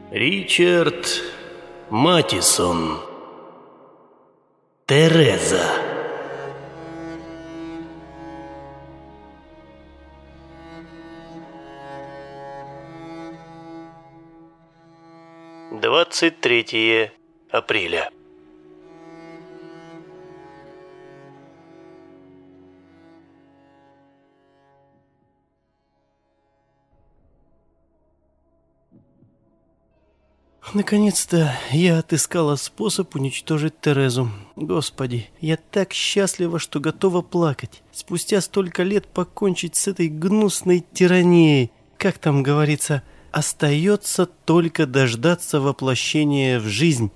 Ричард Матисон. Тереза. Двадцать 23 апреля. Наконец-то я отыскала способ уничтожить Терезу. Господи, я так счастлива, что готова плакать. Спустя столько лет покончить с этой гнусной тиранией. Как там говорится, остается только дождаться воплощения в жизнь.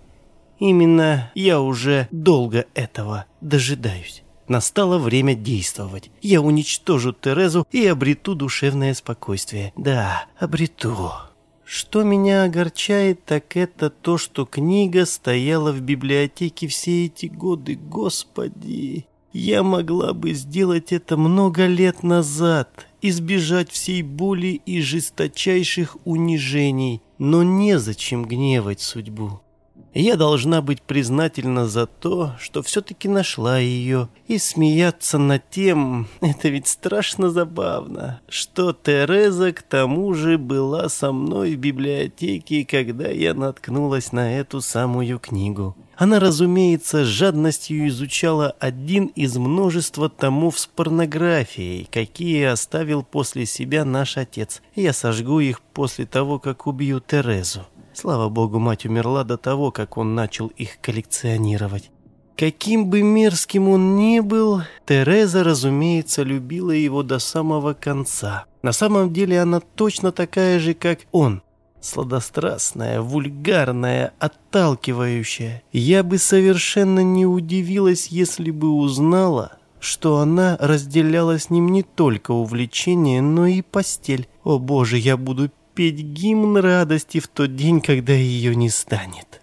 Именно я уже долго этого дожидаюсь. Настало время действовать. Я уничтожу Терезу и обрету душевное спокойствие. Да, обрету. Что меня огорчает, так это то, что книга стояла в библиотеке все эти годы. Господи, я могла бы сделать это много лет назад, избежать всей боли и жесточайших унижений, но незачем гневать судьбу. Я должна быть признательна за то, что все-таки нашла ее, и смеяться над тем, это ведь страшно забавно, что Тереза к тому же была со мной в библиотеке, когда я наткнулась на эту самую книгу. Она, разумеется, с жадностью изучала один из множества томов с порнографией, какие оставил после себя наш отец. Я сожгу их после того, как убью Терезу. Слава богу, мать умерла до того, как он начал их коллекционировать. Каким бы мерзким он ни был, Тереза, разумеется, любила его до самого конца. На самом деле она точно такая же, как он. Сладострастная, вульгарная, отталкивающая. Я бы совершенно не удивилась, если бы узнала, что она разделяла с ним не только увлечение, но и постель. О боже, я буду петь гимн радости в тот день, когда ее не станет.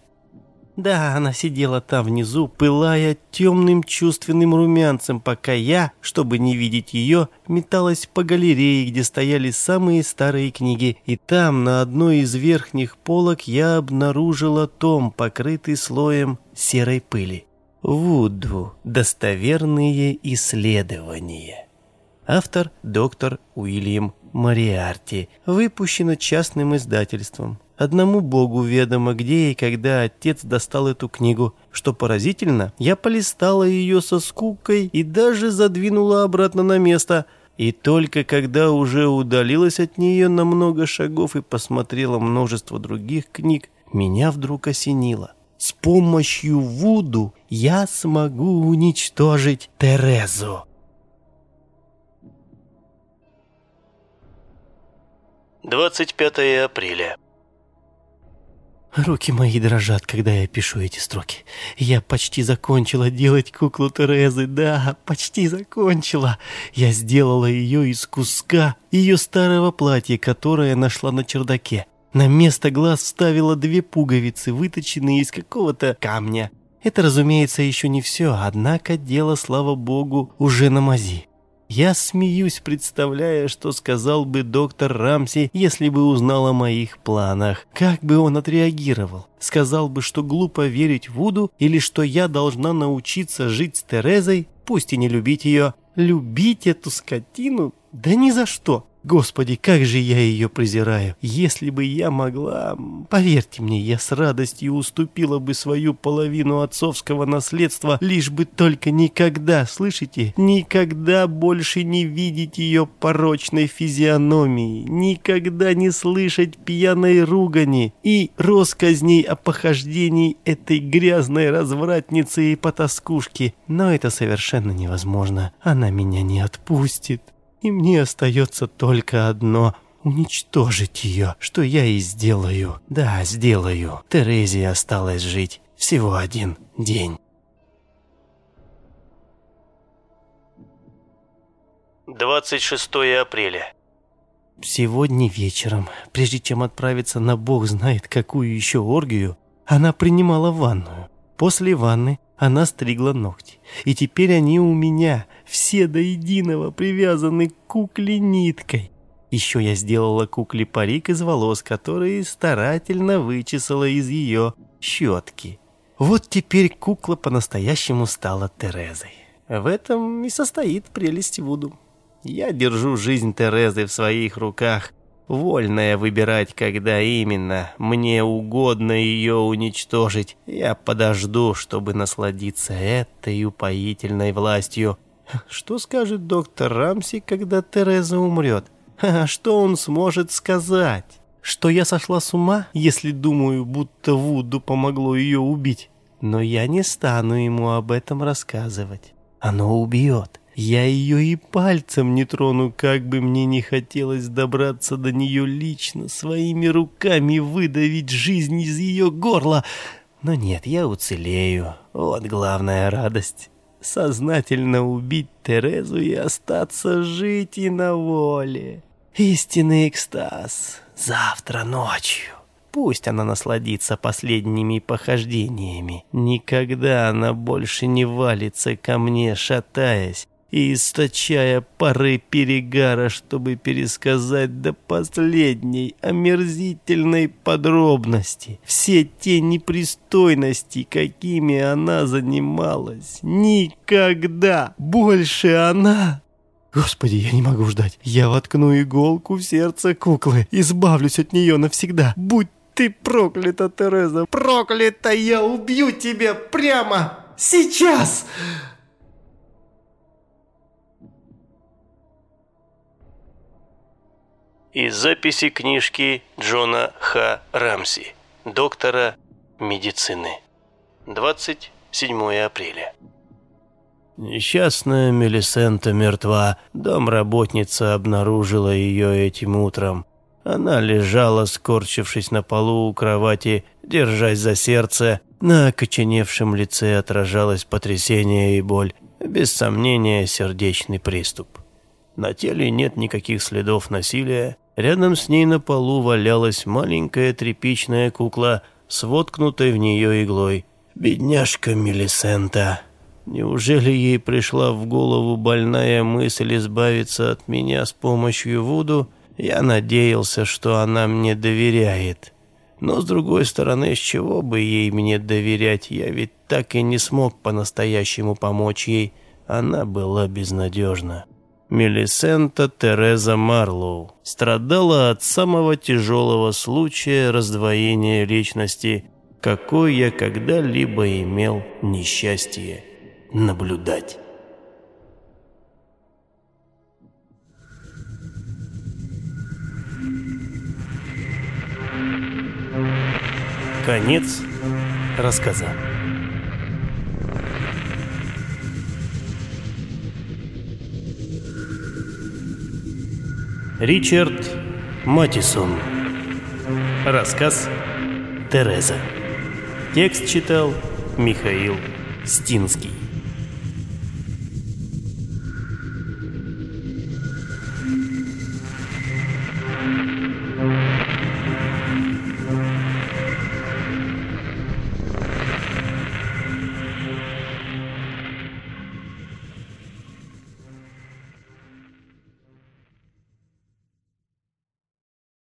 Да, она сидела там внизу, пылая темным чувственным румянцем, пока я, чтобы не видеть ее, металась по галерее, где стояли самые старые книги, и там, на одной из верхних полок, я обнаружила том, покрытый слоем серой пыли. Вуду. Достоверные исследования. Автор доктор Уильям Мориарти. Выпущено частным издательством. Одному богу ведомо, где и когда отец достал эту книгу. Что поразительно, я полистала ее со скукой и даже задвинула обратно на место. И только когда уже удалилась от нее на много шагов и посмотрела множество других книг, меня вдруг осенило. С помощью вуду я смогу уничтожить Терезу. 25 апреля. Руки мои дрожат, когда я пишу эти строки. Я почти закончила делать куклу Терезы. Да, почти закончила. Я сделала ее из куска ее старого платья, которое нашла на чердаке. На место глаз вставила 2 пуговицы, выточенные из какого-то камня. Это, разумеется, еще не все, однако дело, слава богу, уже на мази. Я смеюсь, представляя, что сказал бы доктор Рамси, если бы узнал о моих планах. Как бы он отреагировал? Сказал бы, что глупо верить Вуду, или что я должна научиться жить с Терезой, пусть и не любить ее. Любить эту скотину? Да ни за что. Господи, как же я ее презираю. Если бы я могла... Поверьте мне, я с радостью уступила бы свою половину отцовского наследства, лишь бы только никогда, слышите, никогда больше не видеть ее порочной физиономии, никогда не слышать пьяной ругани и россказней о похождении этой грязной развратницы и потаскушки. Но это совершенно невозможно. Она меня не отпустит. И мне остается только одно — уничтожить ее, что я и сделаю. Да, сделаю. Терезе осталось жить всего 1 день. 26 апреля. Сегодня вечером, прежде чем отправиться на бог знает какую еще оргию, она принимала ванную. После ванны она стригла ногти. И теперь они у меня, все до единого, привязаны к кукле ниткой. Еще я сделала кукле парик из волос, которые старательно вычесала из ее щетки. Вот теперь кукла по-настоящему стала Терезой. В этом и состоит прелесть Вуду. Я держу жизнь Терезы в своих руках, вольная выбирать, когда именно мне угодно ее уничтожить. Я подожду, чтобы насладиться этой упоительной властью. Что скажет доктор Рамси, когда Тереза умрет? Что он сможет сказать? Что я сошла с ума, если думаю, будто Вуду помогло ее убить? Но я не стану ему об этом рассказывать. Оно убьет. Я ее и пальцем не трону, как бы мне не хотелось добраться до нее лично, своими руками выдавить жизнь из ее горла. Но нет, я уцелею. Вот главная радость. Сознательно убить Терезу и остаться жить и на воле. Истинный экстаз. Завтра ночью. Пусть она насладится последними похождениями. Никогда она больше не валится ко мне, шатаясь и источая пары перегара, чтобы пересказать до последней омерзительной подробности все те непристойности, какими она занималась. Никогда больше она... Господи, я не могу ждать. Я воткну иголку в сердце куклы, избавлюсь от нее навсегда. Будь ты проклята, Тереза, проклята, я убью тебя прямо сейчас! Из записи книжки Джона Х. Рамси, доктора медицины. 27 апреля. Несчастная Мелисента мертва. Домработница обнаружила ее этим утром. Она лежала, скорчившись на полу у кровати, держась за сердце. На окоченевшем лице отражалось потрясение и боль. Без сомнения, сердечный приступ. На теле нет никаких следов насилия. Рядом с ней на полу валялась маленькая тряпичная кукла с воткнутой в нее иглой. Бедняжка Мелисента. Неужели ей пришла в голову больная мысль избавиться от меня с помощью Вуду? Я надеялся, что она мне доверяет. Но, с другой стороны, с чего бы ей мне доверять? Я ведь так и не смог по-настоящему помочь ей. Она была безнадежна. Мелисента Тереза Марлоу страдала от самого тяжелого случая раздвоения личности, какой я когда-либо имел несчастье наблюдать. Конец рассказа. Ричард Матисон. Рассказ «Тереза». Текст читал Михаил Стинский.